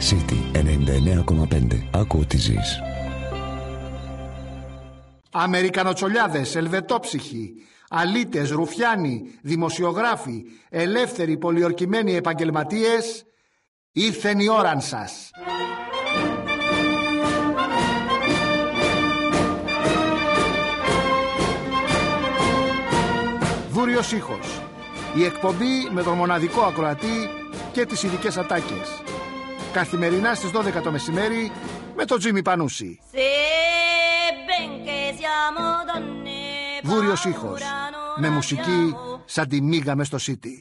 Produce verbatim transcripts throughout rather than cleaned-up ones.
City ενενήντα εννέα κόμμα πέντε. Άκου ό,τι ζεις. Αμερικανοτσολιάδες, ελβετόψυχοι, αλήτες, ρουφιάνοι, δημοσιογράφοι, ελεύθεροι, πολιορκημένοι επαγγελματίες, ήρθεν η ώραν σας. Δούριος ήχος. Η εκπομπή με τον μοναδικό ακροατή και τις ειδικές ατάκες. Καθημερινά στις δώδεκα το μεσημέρι με τον Τζίμι Πανούση. Δούριος ήχος. Με μουσική σαν τη μίγα μες στο City.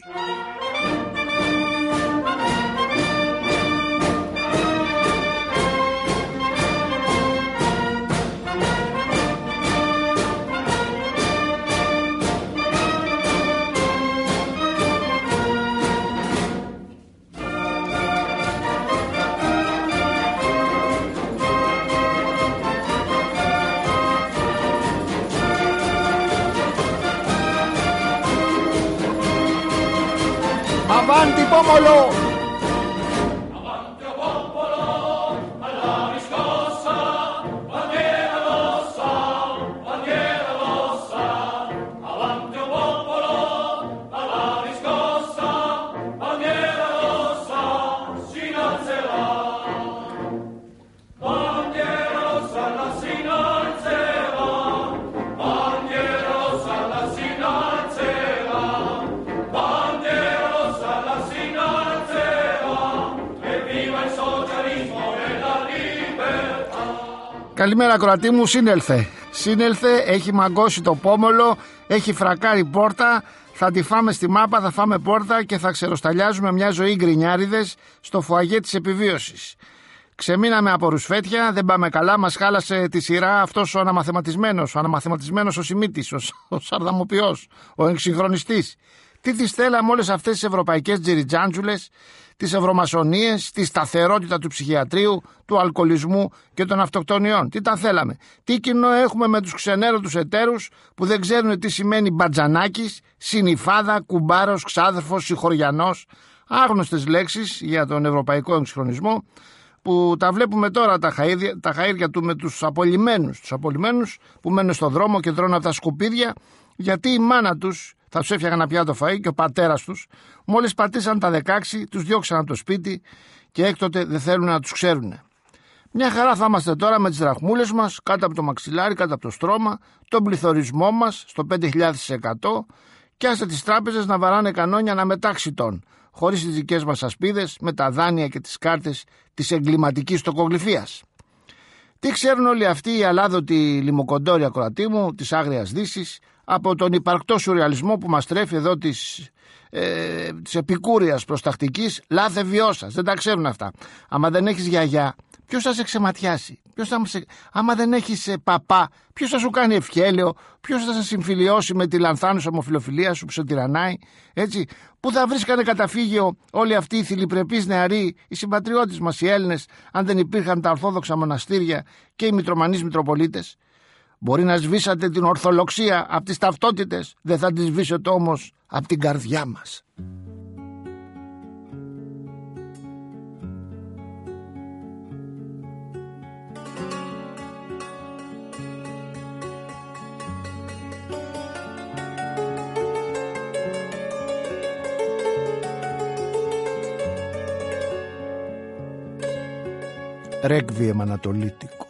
Avanti popolo! Avanti popolo, alla riscossa, bandiera rossa, bandiera rossa. Avanti popolo, alla riscossa, bandiera rossa, si innalzerà. Bandiera rossa, la si innalzerà. Bandiera rossa, la si innalzerà. Bandiera Καλημέρα ακροατή μου, σύνελθε. Σύνελθε, έχει μαγκώσει το πόμολο, έχει φρακάρει πόρτα. Θα τη φάμε στη μάπα, θα φάμε πόρτα και θα ξεροσταλιάζουμε μια ζωή γκρινιάριδες στο φουαγέ της επιβίωσης. Ξεμείναμε από ρουσφέτια, δεν πάμε καλά, μας χάλασε τη σειρά αυτός ο αναμαθηματισμένος, ο αναμαθηματισμένος ο Σιμίτης, ο, ο Σαρδαμοποιός, ο εξυγχρονιστής. Τι τις θέλαμε όλες αυτές τις ευρωπαϊκές τζιριτζάντζουλες, τις ευρωμασονίες, τη σταθερότητα του ψυχιατρίου, του αλκοολισμού και των αυτοκτονιών. Τι τα θέλαμε. Τι κοινό έχουμε με τους ξενέρωτους εταίρους που δεν ξέρουν τι σημαίνει μπατζανάκης, συνυφάδα, κουμπάρος, ξάδερφος, συγχωριανός. Άγνωστες λέξεις για τον ευρωπαϊκό εξυγχρονισμό που τα βλέπουμε τώρα τα χαΐρια, τα χαΐρια του με τους απολυμμένους, τους απολυμμένους που μένουν στον δρόμο και τρώνε από τα σκουπίδια γιατί η μάνα τους θα τους έφτιαγαν να πιάνουν το φαΐ και ο πατέρας τους μόλις πατήσαν τα δεκαέξι τους διώξαν από το σπίτι και έκτοτε δεν θέλουν να τους ξέρουν. Μια χαρά θα είμαστε τώρα με τις δραχμούλες μας κάτω από το μαξιλάρι, κάτω από το στρώμα, τον πληθωρισμό μας στο πέντε χιλιάδες τοις εκατό και άστε τις τράπεζες να βαράνε κανόνια να μετάξιτον χωρίς τις δικές μας ασπίδες με τα δάνεια και τις κάρτες της εγκληματικής τοκογλυφίας. Τι ξέρουν όλοι αυτοί οι αλάδοτοι λιμοκοντόροι ακροατοί μου της Άγριας Δύσης από τον υπαρκτό σουρεαλισμό που μας τρέφει εδώ της, ε, της επικούριας προστακτικής λάθε βιώσας. Δεν τα ξέρουν αυτά. Άμα δεν έχεις γιαγιά, ποιος θα σε ξεματιάσει? Ποιος θα σε... Άμα δεν έχεις ε, παπά, ποιος θα σου κάνει ευχέλαιο? Ποιος θα σε συμφιλιώσει με τη λανθάνουσα ομοφιλοφιλία σου που σε τυραννάει? Έτσι, πού θα βρίσκανε καταφύγιο όλοι αυτοί οι θηλυπρεπείς νεαροί, οι συμπατριώτες μας οι Έλληνες, αν δεν υπήρχαν τα ορθόδοξα μοναστήρια και οι μητρομανείς μητροπολίτες? Μπορεί να σβήσατε την ορθολοξία από τις ταυτότητες, δεν θα τη σβήσετε όμως από την καρδιά μας. Ρέκβιεμ ανατολίτικο.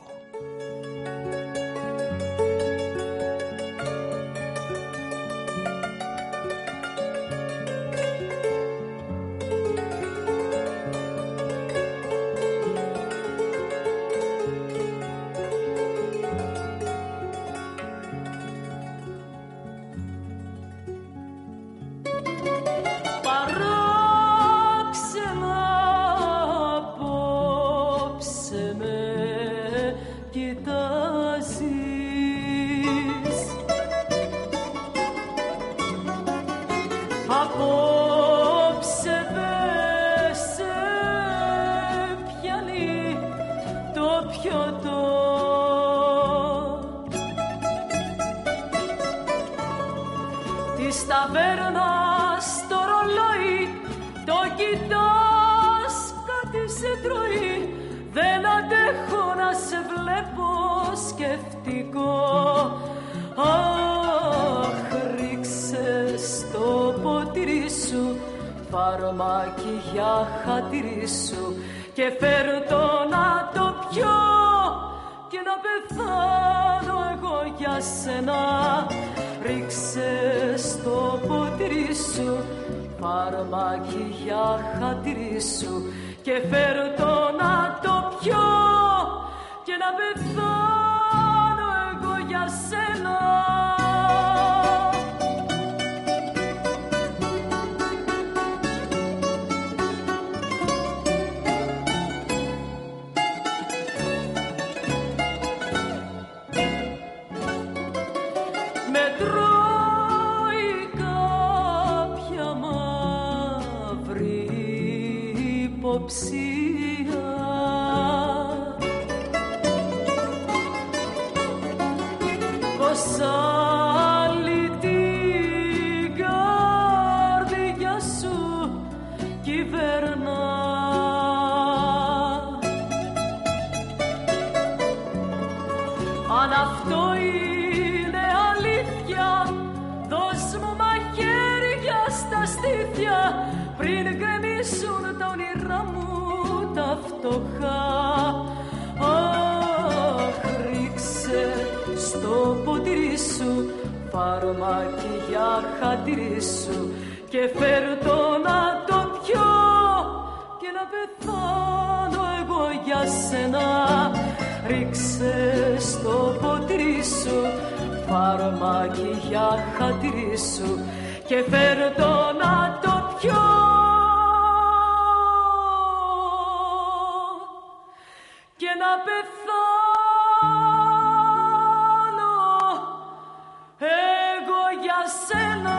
Της ταβέρνας στο ρολόι το κοιτάς, κάτι σε τρώει. βλέπω σκεφτικό. Αχ, ρίξε στο ποτήρι σου φαρμάκι για χατήρι σου και φέρ' το να το πιω και να πεθάνω εγώ για σένα. Ρίξε στο ποτήρι σου φαρμάκι για χατήρι σου και φέρ' το να το πιω και να πεθάνω εγώ για σένα. Υποψία πως άλλη την καρδιά σου κυβερνά. Αν αυτό είναι αλήθεια, δώσ' μου μαχαίρια στα στήθια πριν γκρεμίσουν τα όνειρά μου τα φτωχά. Αχ, ρίξε στο ποτήρι σου φαρμάκι για χατήρι σου και φέρ' το να το πιω και να πεθάνω εγώ για σένα. Ρίξε στο ποτήρι σου φαρμάκι για χατήρι σου και φέρ' το να το πιω και να πεθάνω εγώ για σένα.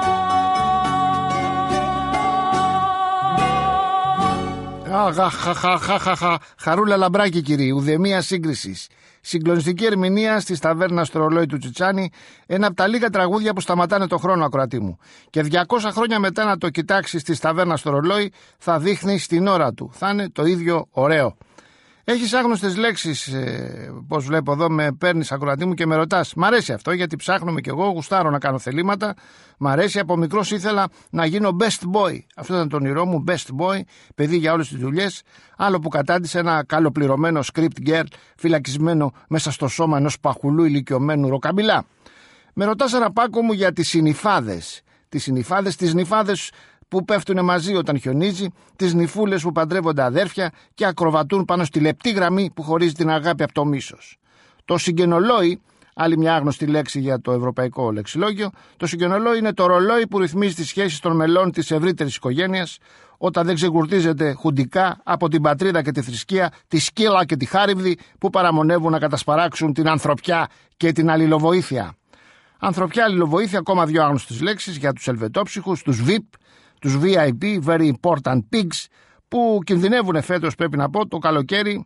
Αχαχαχαχαχαχα. Χαρούλα Λαμπράκη, κύριε, ουδεμία σύγκρισης. Συγκλονιστική ερμηνεία στη ταβέρνα στο ρολόι του Τσιτσάνη, ένα από τα λίγα τραγούδια που σταματάνε το χρόνο, ακροατή μου. Και διακόσια χρόνια μετά να το κοιτάξει στη ταβέρνα στο ρολόι, θα δείχνει στην ώρα του. Θα είναι το ίδιο ωραίο. Έχεις άγνωστες λέξεις, ε, πώς βλέπω εδώ, με παίρνεις, ακροατή μου, και με ρωτάς. Μ' αρέσει αυτό, γιατί ψάχνουμε κι εγώ, γουστάρω να κάνω θελήματα. Μ' αρέσει, από μικρός ήθελα να γίνω best boy. Αυτό ήταν το όνειρό μου, best boy, παιδί για όλες τις δουλειές. Άλλο που κατάντησε ένα καλοπληρωμένο script girl, φυλακισμένο μέσα στο σώμα ενός παχουλού ηλικιωμένου ροκαμπιλά. Με ρωτάς, Αραπάκο μου, για τις συνυφάδες. Τις συνυφάδες, τις νυφάδες που πέφτουν μαζί όταν χιονίζει, τις νυφούλες που παντρεύονται αδέρφια και ακροβατούν πάνω στη λεπτή γραμμή που χωρίζει την αγάπη από το μίσος. Το συγγενολόι, άλλη μια άγνωστη λέξη για το ευρωπαϊκό λεξιλόγιο, το συγγενολόι είναι το ρολόι που ρυθμίζει τις σχέσεις των μελών της ευρύτερης οικογένειας, όταν δεν ξεκουρτίζεται χουντικά από την πατρίδα και τη θρησκεία, τη σκύλα και τη χάριβδη που παραμονεύουν να κατασπαράξουν την ανθρωπιά και την αλληλοβοήθεια. Ανθρωπιά, αλληλοβοήθεια, ακόμα δύο άγνωστες λέξεις για τους ελβετόψυχους, τους βι άι πι, τους βι άι πι, Very Important Pigs, που κινδυνεύουν φέτος, πρέπει να πω, το καλοκαίρι.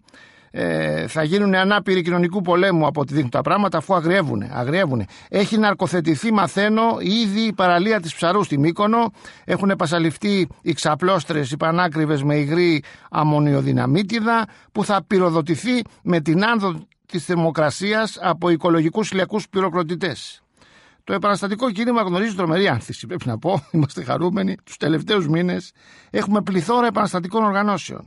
Ε, θα γίνουν ανάπηροι κοινωνικού πολέμου από ό,τι δείχνουν τα πράγματα, αφού αγριεύουν. αγριεύουν. Έχει ναρκοθετηθεί, μαθαίνω, ήδη η παραλία της Ψαρού στη Μύκονο. Έχουν επασαλειφθεί οι ξαπλώστρες, οι πανάκριβες με υγρή αμμονιοδυναμίτιδα, που θα πυροδοτηθεί με την άνοδο της θερμοκρασίας από οικολογικούς ηλιακούς πυροκροτητές. Το επαναστατικό κίνημα γνωρίζει τρομερή άνθηση, πρέπει να πω. Είμαστε χαρούμενοι. Τους τελευταίους μήνες έχουμε πληθώρα επαναστατικών οργανώσεων.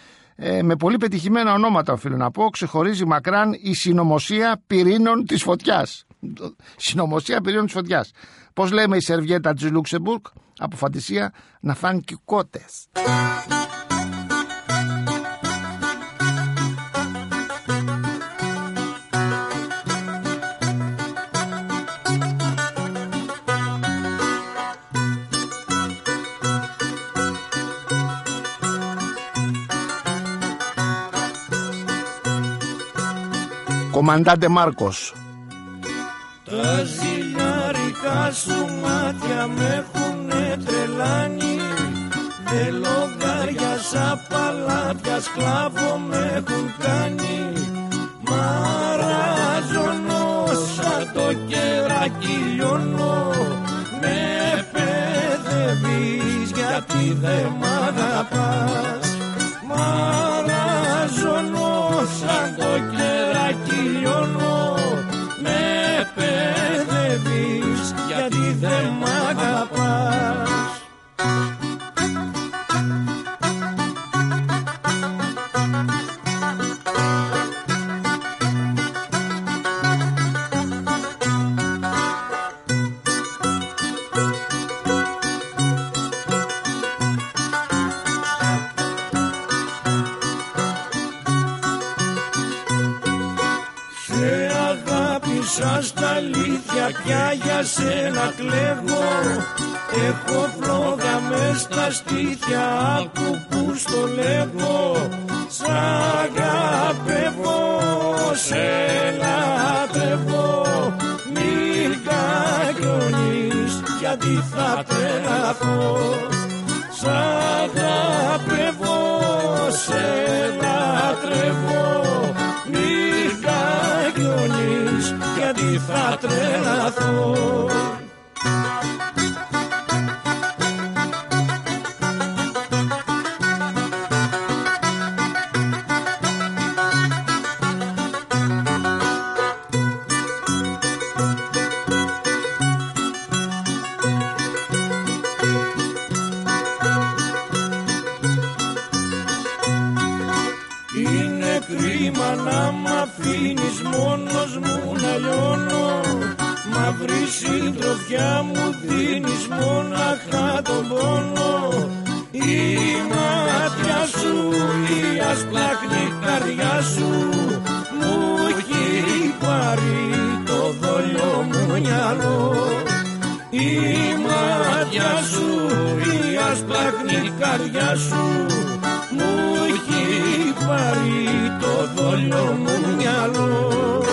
Ε, με πολύ πετυχημένα ονόματα, οφείλω να πω. Ξεχωρίζει μακράν η συνωμοσία πυρήνων της φωτιάς. Συνωμοσία πυρήνων της φωτιάς. Πώς λέμε η σερβιέτα της Λούξεμπουργκ, από φαντασία, να φάνε κικότες. Κομμαντάντε Μάρκος. Τα ζηλιάρικα σου μάτια με έχουνε τρελάνει, δε λογάριασα παλάτια, σκλάβο με έχουν κάνει. Μαράζωνο σαν το κεράκι λιώνω, με παιδεύεις γιατί δε μ' αγαπάς. Μαράζωνο σαν το κεράκι μέσα στα αλήθεια πια για σένα κλαίγω. Έχω φλόγα μες στα στήθια, άκου που στο λέγω. Σ' αγαπεύω, σε λατρεύω, μη κακιονείς γιατί θα τρελαθώ. Σ' αγαπεύω, σε λατρεύω, μη κακιονείς γιατί θα τρελαθώ. Είναι κρίμα να μ' αφήνεις μόνος μου να λιώνω. Μαύρη συντροφιά μου δίνεις μονάχα τον πόνο. Η μάτια σου, η ασπλάχνη καρδιά σου μου έχει πάρει το δόλιο μου μυαλό. Η μάτια σου, η ασπλάχνη καρδιά σου μου έχει πάρει το δόλιο μου μυαλό.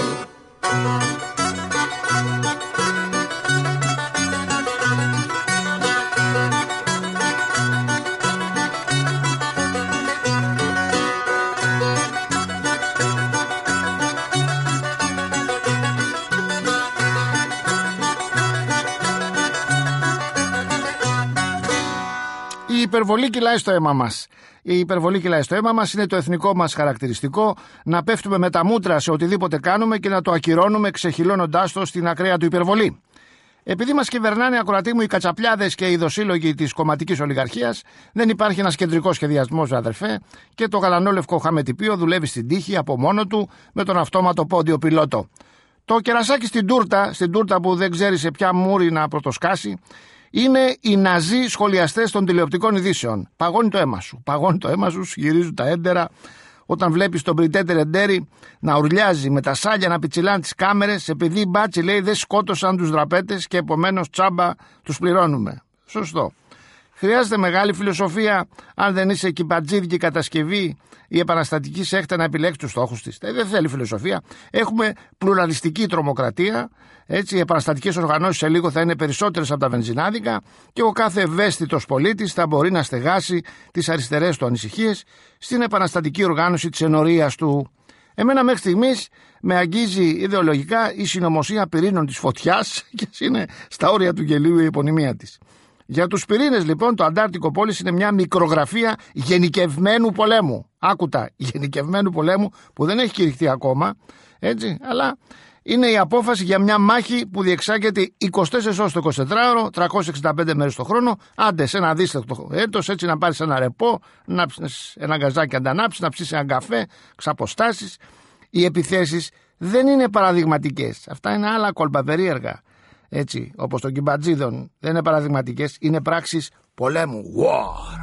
Η υπερβολή κυλάει στο αίμα μας. Η υπερβολή κυλάει στο αίμα μας, είναι το εθνικό μας χαρακτηριστικό, να πέφτουμε με τα μούτρα σε οτιδήποτε κάνουμε και να το ακυρώνουμε ξεχυλώνοντάς το στην ακραία του υπερβολή. Επειδή μας κυβερνάνε, ακροατοί μου, οι κατσαπλιάδες και οι δοσύλλογοι της κομματικής ολιγαρχίας, δεν υπάρχει ένας κεντρικός σχεδιασμός, αδερφέ, και το γαλανόλευκο χαμετυπίο δουλεύει στην τύχη από μόνο του με τον αυτόματο πόντιο πιλότο. Το κερασάκι στην τούρτα, στην τούρτα που δεν ξέρει σε ποια μούρη να πρωτοσκάσει, είναι οι ναζί σχολιαστές των τηλεοπτικών ειδήσεων. Παγώνει το αίμα σου. Παγώνει το αίμα σου, γυρίζουν τα έντερα. Όταν βλέπεις τον Πριτέτερ Εντέρη να ουρλιάζει με τα σάλια να πιτσιλάνε τις κάμερες, επειδή μπάτσι λέει δεν σκότωσαν τους δραπέτες και επομένως τσάμπα τους πληρώνουμε. Σωστό. Χρειάζεται μεγάλη φιλοσοφία, αν δεν είσαι κυμπατζίδικη κατασκευή, η επαναστατική σέχτα να επιλέξει τους στόχους της. Δεν θέλει φιλοσοφία. Έχουμε πλουραλιστική τρομοκρατία. Έτσι, οι επαναστατικές οργανώσεις σε λίγο θα είναι περισσότερες από τα βενζινάδικα και ο κάθε ευαίσθητος πολίτης θα μπορεί να στεγάσει τις αριστερές του ανησυχίες στην επαναστατική οργάνωση της ενορίας του. Εμένα μέχρι στιγμής με αγγίζει ιδεολογικά η συνωμοσία πυρήνων της φωτιάς και είναι στα όρια του γελίου η επωνυμία της. Για τους πυρήνες λοιπόν το Αντάρτικο Πόλης είναι μια μικρογραφία γενικευμένου πολέμου. Άκουτα, γενικευμένου πολέμου που δεν έχει κηρυχτεί ακόμα, έτσι, αλλά είναι η απόφαση για μια μάχη που διεξάγεται είκοσι τέσσερις ώρες το εικοσιτετράωρο, τριακόσιες εξήντα πέντε μέρες το χρόνο, άντε σε ένα δίστακτο έτος, έτσι να πάρεις ένα ρεπό, να ψήσεις ένα γκαζάκι αντανάψεις, να ψήσεις ένα καφέ, ξαποστάσεις. Οι επιθέσεις δεν είναι παραδειγματικές. Αυτά είναι άλλα κόλπα περίεργα. Έτσι, όπως των κυμπατζίδων, δεν είναι παραδειγματικές, είναι πράξεις πολέμου. War.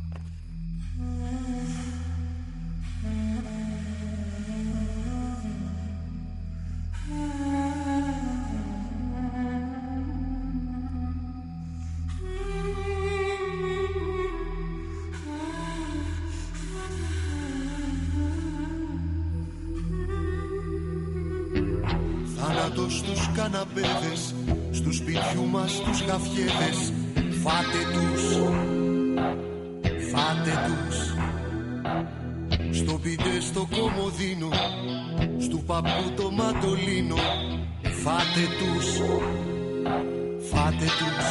Θάνατος στους καναπέδες, στους σπιτιού μας τους γαφιέδες. Φάτε τους, φάτε τους. Στο πιτέ στο κομμωδίνο, στου παππού το μαντολίνο. Φάτε τους, φάτε τους.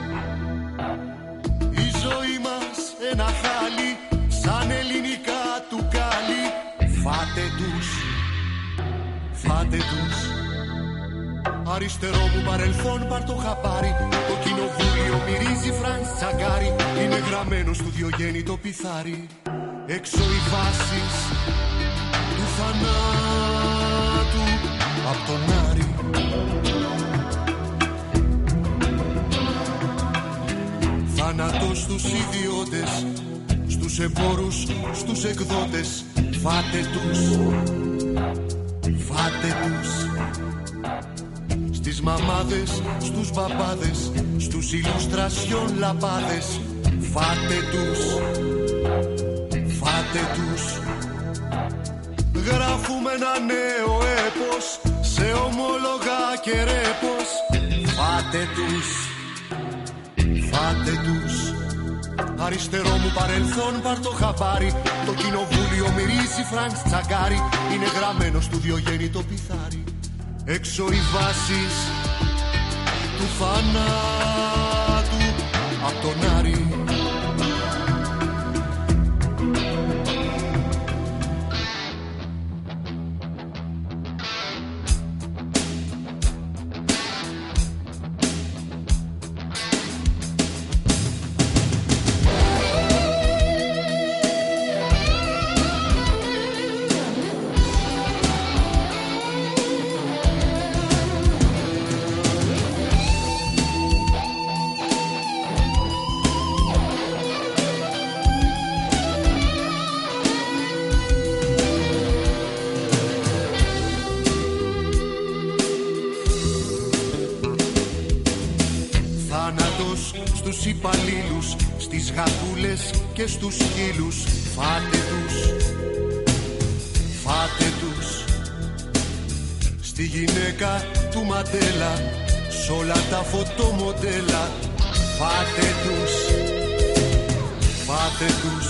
Η ζωή μας ένα χάλι, σαν ελληνικά του κάλι. Φάτε τους, φάτε τους. Αριστερό μου παρελθόν πάρ' το χαπάρι. Το κοινοβούλιο μυρίζει φραντσαγκάρι. Είναι γραμμένο στο Διογέννη το πιθάρι. Έξω οι βάσεις του θανάτου απ' τον Άρη. Θάνατος στους ιδιώτες, στους εμπόρους, στους εκδότες. Φάτε τους, φάτε τους. στις μαμάδες, στους μπαμπάδες, στους ηλουστρασιόν λαπάδες. Φάτε τους, φάτε τους. Γράφουμε ένα νέο έπος σε ομόλογα και ρέπος. Φάτε τους, φάτε τους. Αριστερό μου παρελθόν πάρ' το χαμπάρι. Το κοινοβούλιο μυρίζει Φρανκ Τσακάρι. Είναι γραμμένο στο Διογέννη το πιθάρι. Έξω οι βάσεις του θανάτου απ' τον Άρη. Στους υπαλλήλους, στις γατούλες και στους σκύλους. Φάτε τους, φάτε τους. Στη γυναίκα του Μαντέλα, σ' όλα τα φωτομοντέλα. Φάτε τους, φάτε τους.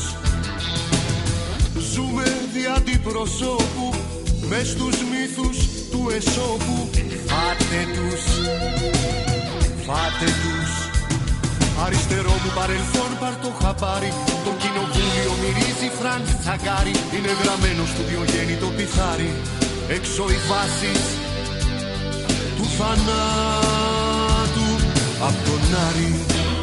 Ζούμε δι' αντιπροσώπου, μες στους μύθους του Εσώπου. Φάτε τους, φάτε τους. Αριστερό μου παρελθόν πάρ' το χαμπάρι. Το κοινοβούλιο μυρίζει Φρανκ Τσακάρι. Είναι γραμμένο στο Διογέννη το πιθάρι. Έξω οι βάσεις του θανάτου απ' τον Άρη.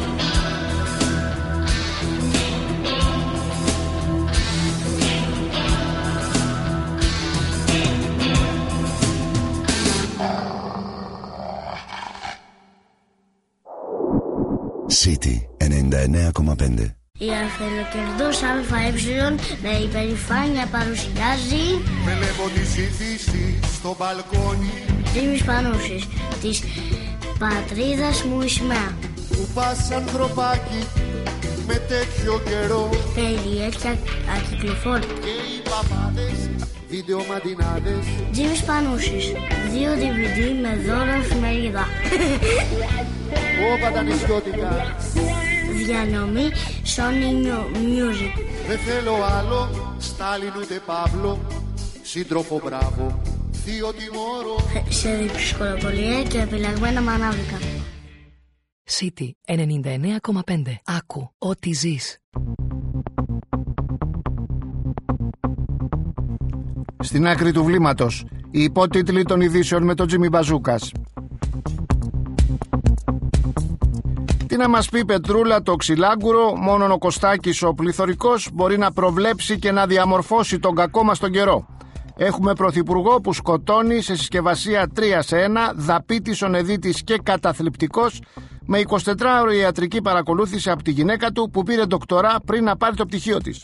City ενενήντα εννέα κόμμα πέντε. Η Αφελοκερδός ΑΕ με υπερηφάνεια παρουσιάζει Βλέπω τη ζήτηση στο μπαλκόνι. Τζίμις Πανούσης, της πατρίδας μου η σημαία. Που πας ανθρωπάκι με τέτοιο καιρό. Περιέργεια ακυκλοφόρητα. Και οι παπάδες, βίντεο μαντινάδες. Τζίμις Πανούσης, δύο ντι βι ντι με δώρο εφημερίδα. Όπα τα νησιώτικα. Διανομή Sony Music. Δεν θέλω άλλο, Στάλιν ούτε Παύλο. Σύντροφο μπράβο, θείο τιμώρο. Σε διψυχολοπολία και επιλεγμένα μανάβικα. City ενενήντα εννέα κόμμα πέντε. Άκου ό,τι ζεις. Στην άκρη του βλήματος, οι υπότιτλοι των ειδήσεων με τον Τζίμι Μπαζούκας. Τι να μας πει Πετρούλα το ξυλάγκουρο, μόνον ο Κωστάκης ο πληθωρικός μπορεί να προβλέψει και να διαμορφώσει τον κακό μας τον καιρό. Έχουμε πρωθυπουργό που σκοτώνει σε συσκευασία τρία σε ένα, δαπίτης ονεδίτης και καταθλιπτικός, με εικοσιτετράωρη ιατρική παρακολούθηση από τη γυναίκα του που πήρε ντοκτορά πριν να πάρει το πτυχίο της.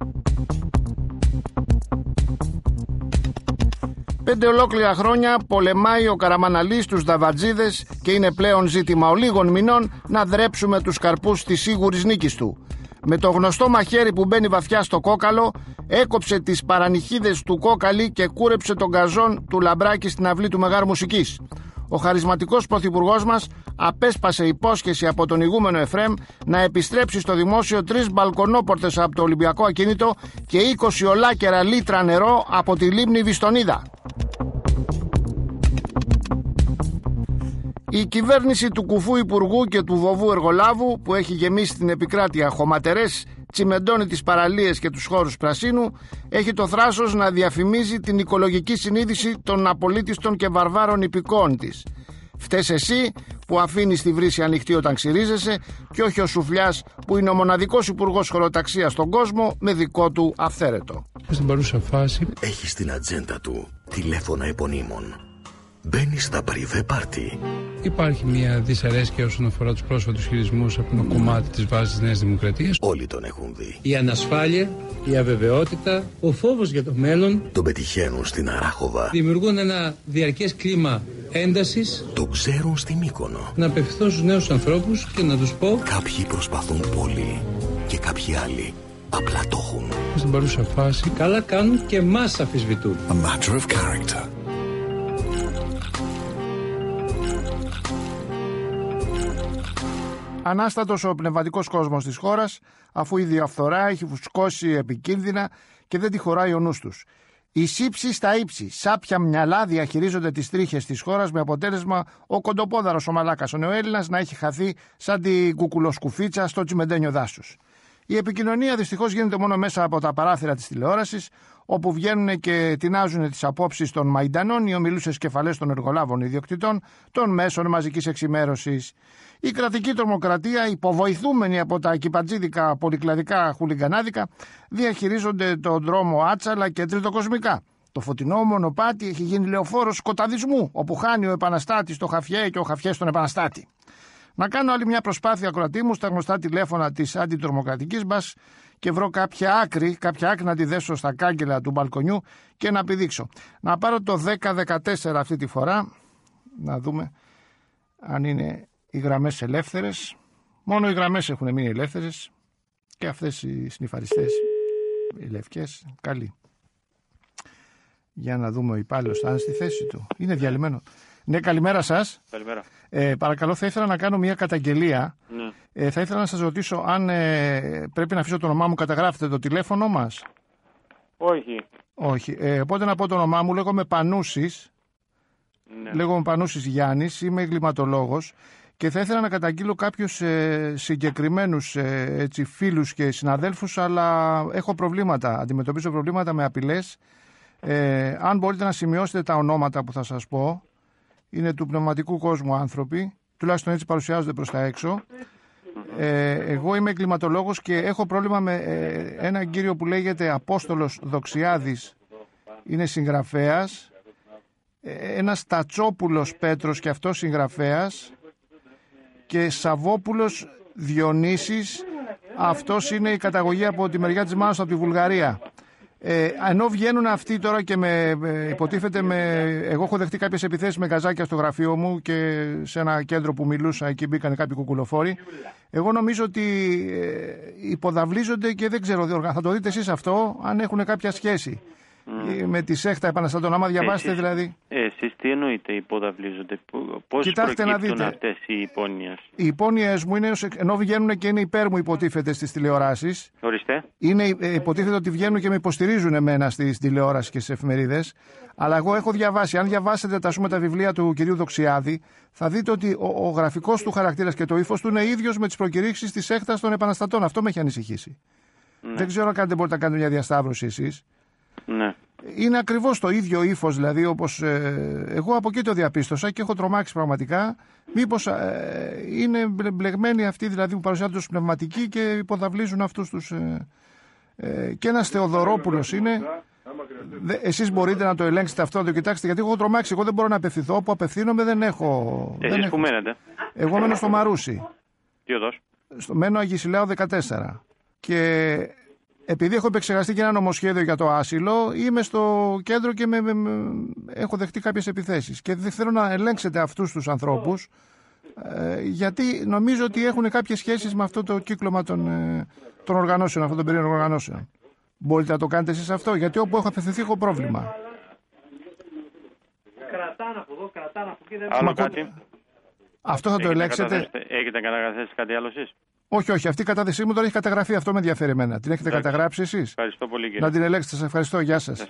Πέντε ολόκληρα χρόνια πολεμάει ο Καραμαναλής τους δαβατζίδες και είναι πλέον ζήτημα ολίγων μηνών να δρέψουμε τους καρπούς της σίγουρης νίκης του. Με το γνωστό μαχαίρι που μπαίνει βαθιά στο κόκαλο, έκοψε τις παρανυχίδες του κόκαλη και κούρεψε τον γκαζόν του Λαμπράκη στην αυλή του Μεγάρου Μουσικής. Ο χαρισματικός πρωθυπουργός μας απέσπασε υπόσχεση από τον ηγούμενο Εφρέμ να επιστρέψει στο δημόσιο τρεις μπαλκονόπορτες από το Ολυμπιακό Ακίνητο και είκοσι ολάκερα λίτρα νερό από τη λίμνη Βιστονίδα. Η κυβέρνηση του κουφού υπουργού και του βοβού εργολάβου, που έχει γεμίσει την επικράτεια χωματερές, τσιμεντώνει τις παραλίες και τους χώρους πρασίνου, έχει το θράσος να διαφημίζει την οικολογική συνείδηση των απολύτιστων και βαρβάρων υπηκόων της. Φταίς εσύ που αφήνεις τη βρύση ανοιχτή όταν ξυρίζεσαι και όχι ο Σουφλιάς που είναι ο μοναδικός υπουργός χωροταξίας στον κόσμο με δικό του αυθαίρετο. Στην παρούσα φάση έχει στην ατζέντα του τηλέφωνα επωνύμων. μπαίνει στα πριβέ πάρτι. Υπάρχει μια δυσαρέσκεια όσον αφορά τους πρόσφατους χειρισμούς από ένα κομμάτι της βάσης της Νέας Δημοκρατίας. Όλοι τον έχουν δει. Η ανασφάλεια, η αβεβαιότητα, ο φόβος για το μέλλον. Τον πετυχαίνουν στην Αράχοβα. Δημιουργούν ένα διαρκές κλίμα έντασης. Το ξέρουν στη Μύκονο. Να απευθυνθώ στους νέους ανθρώπους και να τους πω: κάποιοι προσπαθούν πολύ και κάποιοι άλλοι απλά το έχουν. Στην παρούσα φάση καλά κάνουν και μας αμφισβητούν. A matter of character. Ανάστατος ο πνευματικός κόσμος της χώρας, αφού η διαφθορά έχει φουσκώσει επικίνδυνα και δεν τη χωράει ο νους τους. Οι σύψεις στα ύψη, σάπια μυαλά διαχειρίζονται τις τρίχες της χώρας, με αποτέλεσμα ο κοντοπόδαρος ο Μαλάκας ο Νεοέλληνας να έχει χαθεί σαν την κουκουλοσκουφίτσα στο τσιμεντένιο δάσος. Η επικοινωνία δυστυχώς γίνεται μόνο μέσα από τα παράθυρα της τηλεόρασης, όπου βγαίνουν και τεινάζουν τις απόψεις των μαϊντανών οι ομιλούσες κεφαλές των εργολάβων ιδιοκτητών των μέσων μαζικής εξημέρωσης. Η κρατική τρομοκρατία, υποβοηθούμενη από τα κυπατζίδικα πολυκλαδικά χουλιγκανάδικα, διαχειρίζονται τον δρόμο άτσαλα και τριτοκοσμικά. Το φωτεινό μονοπάτι έχει γίνει λεωφόρος σκοταδισμού, όπου χάνει ο επαναστάτης το χαφιέ και ο χαφιές τον επαναστάτη. Να κάνω άλλη μια προσπάθεια, ακροατή μου, στα γνωστά τηλέφωνα της αντιτρομοκρατικής μας και βρω κάποια άκρη, κάποια άκρη να τη δέσω στα κάγκελα του μπαλκονιού και να πηδήξω. Να πάρω το δέκα δεκατέσσερα αυτή τη φορά, να δούμε αν είναι οι γραμμές ελεύθερες. Μόνο οι γραμμές έχουν μείνει ελεύθερες και αυτές οι συνυφαριστές, οι λευκές, καλή. Για να δούμε ο υπάλληλος θα είναι στη θέση του. Είναι διαλυμένο. Ναι, καλημέρα σας. Καλημέρα. Ε, παρακαλώ, θα ήθελα να κάνω μια καταγγελία. Ναι. Ε, θα ήθελα να σας ρωτήσω αν ε, πρέπει να αφήσω το όνομά μου, καταγράφετε το τηλέφωνο μας. Όχι. Όχι. Ε, οπότε να πω το όνομά μου, λέγομαι Πανούσης. Ναι. Λέγομαι Πανούσης Γιάννης, είμαι εγκληματολόγος και θα ήθελα να καταγγείλω κάποιους ε, συγκεκριμένους ε, έτσι, φίλους και συναδέλφους, αλλά έχω προβλήματα, αντιμετωπίζω προβλήματα με απειλές. Ε, αν μπορείτε να σημειώσετε τα ονόματα που θα σας πω, είναι του πνευματικού κόσμου άνθρωποι, τουλάχιστον έτσι παρουσιάζονται προς τα έξω. Ε, εγώ είμαι εγκληματολόγος και έχω πρόβλημα με ε, έναν κύριο που λέγεται Απόστολος Δοξιάδης, είναι συγγραφέας, ε, ένας Τατσόπουλος Πέτρος και αυτός συγγραφέας, και Σαββόπουλος Διονύσης, αυτός είναι η καταγωγή από τη μεριά της μάνας από τη Βουλγαρία. Ε, ενώ βγαίνουν αυτοί τώρα και με, με υποτίθεται με... Εγώ έχω δεχτεί κάποιες επιθέσεις με γαζάκια στο γραφείο μου και σε ένα κέντρο που μιλούσα, εκεί μπήκαν κάποιοι κουκουλοφόροι. Εγώ νομίζω ότι ε, υποδαβλίζονται και δεν ξέρω, θα το δείτε εσείς αυτό, αν έχουν κάποια σχέση mm. με τη σέχτα επαναστατών. Άμα διαβάσετε εσείς, δηλαδή. Ε, εσείς τι εννοείτε υποδαβλίζονται, πώς Κοιτάξτε προκύπτουν αυτές οι υπόνοιες? Οι υπόνοιες μου είναι, ενώ βγαίνουν και είναι υπέρ μου, υποτίθεται, στις τηλεοράσεις. Ορίστε. Είναι, υποτίθεται ότι βγαίνουν και με υποστηρίζουν εμένα στις τηλεόρασεις και στις εφημερίδες. Αλλά εγώ έχω διαβάσει, αν διαβάσετε τα, τα βιβλία του κυρίου Δοξιάδη, θα δείτε ότι ο, ο γραφικός του χαρακτήρας και το ύφος του είναι ίδιος με τις προκηρύξεις της έκτας των επαναστατών. Αυτό με έχει ανησυχήσει. Ναι. Δεν ξέρω αν μπορείτε να κάνετε μια διασταύρωση εσείς. Ναι. Είναι ακριβώς το ίδιο ύφος, δηλαδή, όπως ε, εγώ από εκεί το διαπίστωσα και έχω τρομάξει πραγματικά. Μήπως ε, είναι μπλεγμένοι αυτοί δηλαδή που παρουσιάζονται ως πνευματικοί και υποδαβλίζουν αυτούς τους. Ε, ε, και ένας Θεοδωρόπουλος είναι. Δε, εσείς μπορείτε να το ελέγξετε αυτό, να το κοιτάξετε, γιατί έχω τρομάξει. Εγώ δεν μπορώ να απευθυνθώ. Όπου απευθύνομαι δεν έχω. Εσείς δεν που έχω. μένετε? Εγώ μένω στο Μαρούσι. Τι οδός? Στο μένω Αγισιλάου δεκατέσσερα. Και επειδή έχω επεξεργαστεί και ένα νομοσχέδιο για το άσυλο, είμαι στο κέντρο και με, με, με, έχω δεχτεί κάποιες επιθέσεις. Και δεν θέλω να ελέγξετε αυτούς τους ανθρώπους, ε, γιατί νομίζω ότι έχουν κάποιες σχέσεις με αυτό το κύκλωμα των, ε, των οργανώσεων, αυτών των περίεργων οργανώσεων. Μπορείτε να το κάνετε εσείς αυτό, γιατί όπου έχω απευθυνθεί έχω πρόβλημα. Κρατάνε από εδώ, κρατάνε από εκεί. Δεν... Άλλο κάτι? Αυτό θα το ελέγξετε. Έχετε καταγραφεί κάτι άλλο εσείς? Όχι, όχι. Αυτή η κατάθεσή μου τώρα έχει καταγραφεί. Αυτό με ενδιαφέρει εμένα. Την έχετε Εντάξει. καταγράψει εσείς? Ευχαριστώ πολύ, κύριε. Να την ελέγξετε. Σας ευχαριστώ. Γεια σας.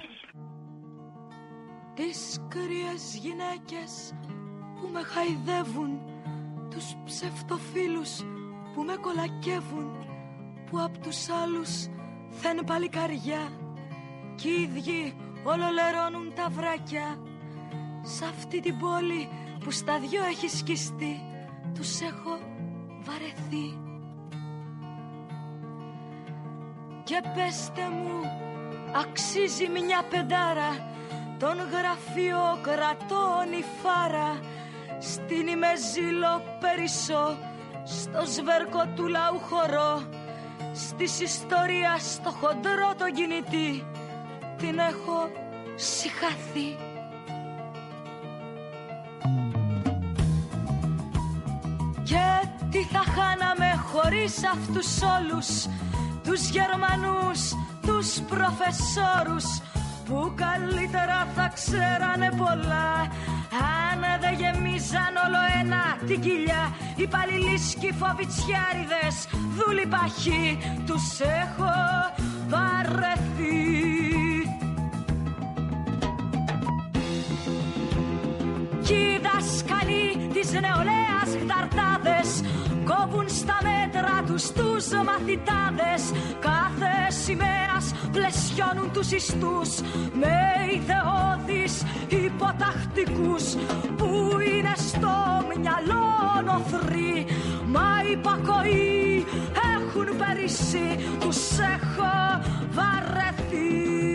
Τις κρύες γυναίκες που με χαϊδεύουν, τους ψευτοφίλους που με κολακεύουν, που απ' τους άλλους θένε παλικαριά κι οι ίδιοι ολολερώνουν τα βράκια. Σ' αυτή την πόλη που στα δυο έχει σκιστεί, τους έχω βαρεθεί. Και πέστε μου, αξίζει μια πεντάρα Τον γραφειοκρατών η φάρα, στην ημεζήλο περισσό, στο σβέρκο του λαού χορό, στις ιστορίας στο χοντρό το κινητή, την έχω συχαθεί. Και τι θα χάναμε χωρίς αυτούς όλους τους Γερμανούς, τους προφεσόρους, που καλύτερα θα ξέρανε πολλά αν δεν γεμίζαν όλο ένα την κοιλιά. Οι παλιλίσκοι φοβιτσιάριδες, δούλοι παχοί, τους έχω βαρεθεί. Κι οι δασκαλοί της νεολαίας χταρτάδες κόβουν στα μέτρα τους τους μαθητάδες. Κάθε σημαίας πλαισιώνουν τους ιστούς με ιδεώδεις υποτακτικούς που είναι στο μυαλό νοθροί. Μα υπακοοί έχουν περίσει, τους έχω βαρεθεί.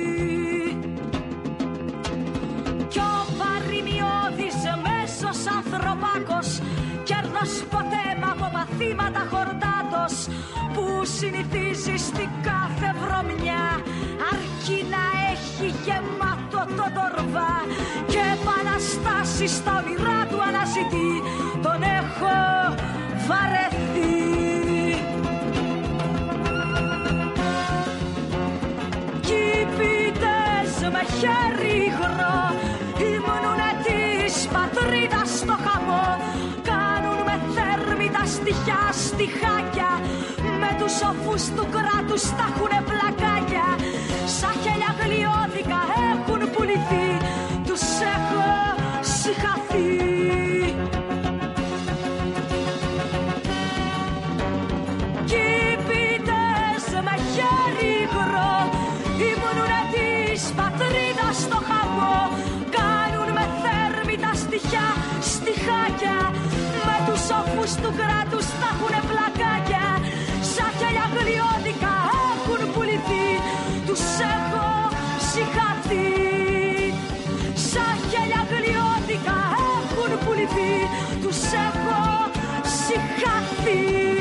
Κι ο παροιμιώδης μέσος ανθρωπάκος, κέρδος ποτέ μ' από μαθήματα χορτάτος, που συνηθίζει στην κάθε βρωμιά, αρκεί να έχει γεμάτο το τορβά και επαναστάσεις στα όνειρά του αναζητεί. Τον έχω βαρεθεί. Κι οι ποιητές με χέρι υγρό ήμουνουνε της πατρίδας στο χαμό, κάνουν με θέρμη τα στοιχιά στιχάκια, με τους σοφούς του κράτους τα έχουνε πλακάκια. Σαν χέλια γλιώδικα έχουν πουληθεί, τους έχω συχαθεί. Κι οι ποιητές με χέρι υγρό ήμουνουνε της πατρίδας στο χαμό, κάνουν με θέρμη τα στοιχιά στιχάκια, με τους σοφούς του κράτους τα έχουνε πλακάκια. Σαν χέλια γλιώδικα έχουν πουληθεί, τους έχω συχαθεί. Σαν χέλια γλιώδικα έχουν πουληθεί, τους έχω συχαθεί.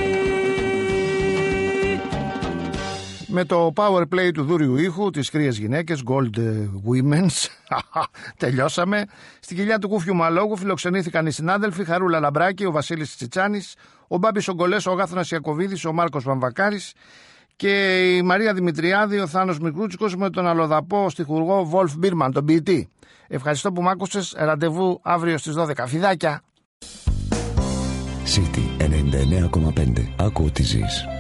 Με το power play του δούριου ήχου, τις κρύες γυναίκες, Gold Women's, τελειώσαμε. Στην κοιλιά του Κούφιου Μαλόγου φιλοξενήθηκαν οι συνάδελφοι Χαρούλα Λαμπράκη, ο Βασίλης Τσιτσάνης, ο Μπάμπης Ογκολές, ο Αγάθωνας Ιακωβίδης, ο Μάρκος Βαμβακάρης και η Μαρία Δημητριάδη, ο Θάνος Μικρούτσικος με τον αλλοδαπό στιχουργό Βολφ Μπίρμαν, τον ποιητή. Ευχαριστώ που μ' άκουσες. Ραντεβού αύριο στις δώδεκα. Φιδάκια. City ενενήντα εννέα κόμμα πέντε. Άκου τι ζεις.